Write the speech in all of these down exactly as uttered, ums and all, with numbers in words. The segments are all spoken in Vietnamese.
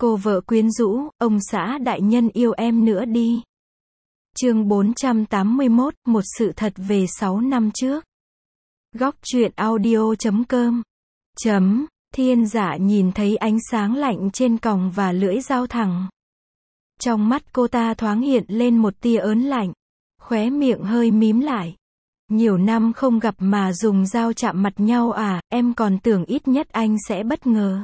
Cô vợ quyến rũ, ông xã đại nhân yêu em nữa đi. Chương bốn trăm tám mươi mốt, một sự thật về sáu năm trước. Góc truyện audio chấm com. Chấm, Thiên Dạ nhìn thấy ánh sáng lạnh trên còng và lưỡi dao thẳng. Trong mắt cô ta thoáng hiện lên một tia ớn lạnh. Khóe miệng hơi mím lại. Nhiều năm không gặp mà dùng dao chạm mặt nhau à, em còn tưởng ít nhất anh sẽ bất ngờ.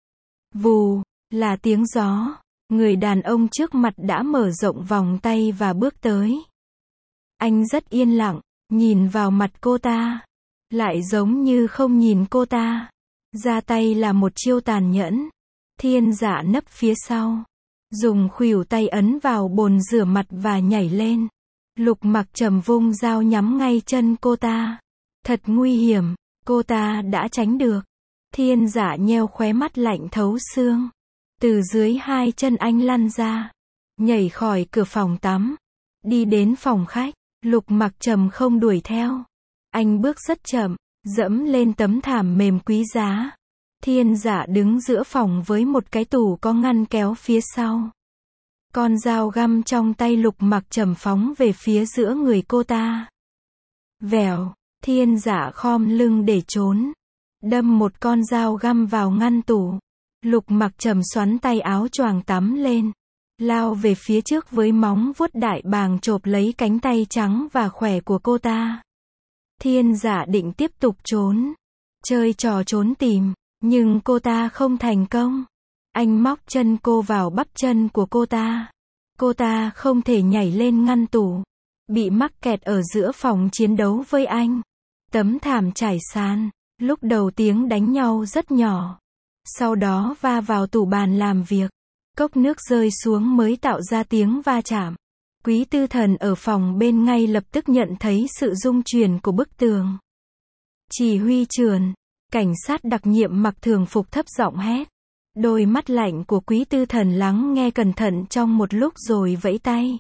Vù, là tiếng gió. Người đàn ông trước mặt đã mở rộng vòng tay và bước tới. Anh rất yên lặng, nhìn vào mặt cô ta. Lại giống như không nhìn cô ta. Ra tay là một chiêu tàn nhẫn. Thiên Dạ nấp phía sau. Dùng khuỷu tay ấn vào bồn rửa mặt và nhảy lên. Lục Mặc Trầm vung dao nhắm ngay chân cô ta. Thật nguy hiểm, cô ta đã tránh được. Thiên Dạ nheo khóe mắt lạnh thấu xương. Từ dưới hai chân anh lăn ra. Nhảy khỏi cửa phòng tắm. Đi đến phòng khách. Lục Mặc Trầm không đuổi theo. Anh bước rất chậm, dẫm lên tấm thảm mềm quý giá. Thiên Dạ đứng giữa phòng với một cái tủ có ngăn kéo phía sau. Con dao găm trong tay Lục Mặc Trầm phóng về phía giữa người cô ta. Vèo, Thiên Dạ khom lưng để trốn. Đâm một con dao găm vào ngăn tủ. Lục Mặc Trầm xoắn tay áo choàng tắm lên. Lao về phía trước với móng vuốt đại bàng chộp lấy cánh tay trắng và khỏe của cô ta. Thiên Dạ định tiếp tục trốn. Chơi trò trốn tìm. Nhưng cô ta không thành công. Anh móc chân cô vào bắp chân của cô ta. Cô ta không thể nhảy lên ngăn tủ. Bị mắc kẹt ở giữa phòng chiến đấu với anh. Tấm thảm trải sàn. Lúc đầu tiếng đánh nhau rất nhỏ. Sau đó va vào tủ bàn làm việc. Cốc nước rơi xuống mới tạo ra tiếng va chạm. Quý Tư Thần ở phòng bên ngay lập tức nhận thấy sự rung chuyển của bức tường. Chỉ huy trưởng, cảnh sát đặc nhiệm mặc thường phục thấp giọng hét. Đôi mắt lạnh của Quý Tư Thần lắng nghe cẩn thận trong một lúc rồi vẫy tay.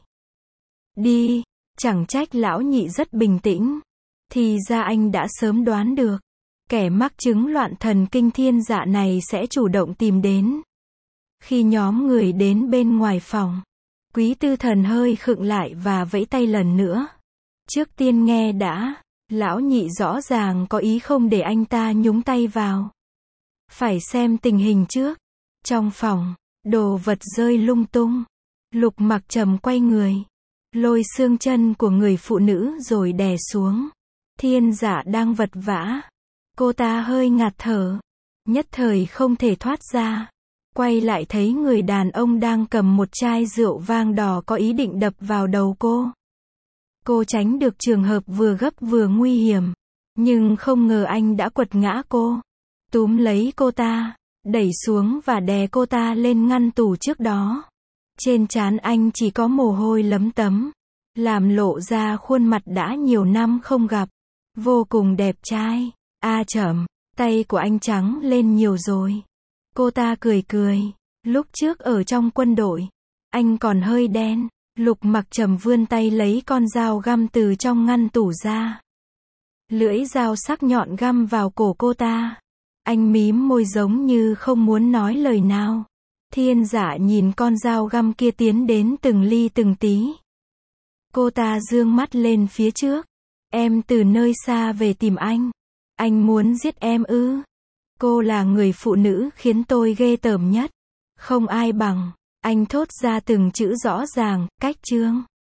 Đi, chẳng trách lão nhị rất bình tĩnh. Thì ra anh đã sớm đoán được. Kẻ mắc chứng loạn thần kinh Thiên Dạ này sẽ chủ động tìm đến. Khi nhóm người đến bên ngoài phòng, Quý Tư Thần hơi khựng lại và vẫy tay lần nữa. Trước tiên nghe đã, lão nhị rõ ràng có ý không để anh ta nhúng tay vào. Phải xem tình hình trước. Trong phòng, đồ vật rơi lung tung. Lục Mặc Trầm quay người, lôi xương chân của người phụ nữ rồi đè xuống. Thiên Dạ đang vật vã. Cô ta hơi ngạt thở. Nhất thời không thể thoát ra. Quay lại thấy người đàn ông đang cầm một chai rượu vang đỏ có ý định đập vào đầu cô. Cô tránh được trường hợp vừa gấp vừa nguy hiểm. Nhưng không ngờ anh đã quật ngã cô. Túm lấy cô ta, đẩy xuống và đè cô ta lên ngăn tủ trước đó. Trên trán anh chỉ có mồ hôi lấm tấm. Làm lộ ra khuôn mặt đã nhiều năm không gặp. Vô cùng đẹp trai. A Trầm, tay của anh trắng lên nhiều rồi. Cô ta cười cười. Lúc trước ở trong quân đội, anh còn hơi đen. Lục Mặc Trầm vươn tay lấy con dao găm từ trong ngăn tủ ra. Lưỡi dao sắc nhọn găm vào cổ cô ta. Anh mím môi giống như không muốn nói lời nào. Thiên Dạ nhìn con dao găm kia tiến đến từng ly từng tí. Cô ta dương mắt lên phía trước. Em từ nơi xa về tìm anh. Anh muốn giết em ư? Cô là người phụ nữ khiến tôi ghê tởm nhất. Không ai bằng. Anh thốt ra từng chữ rõ ràng, cách chương.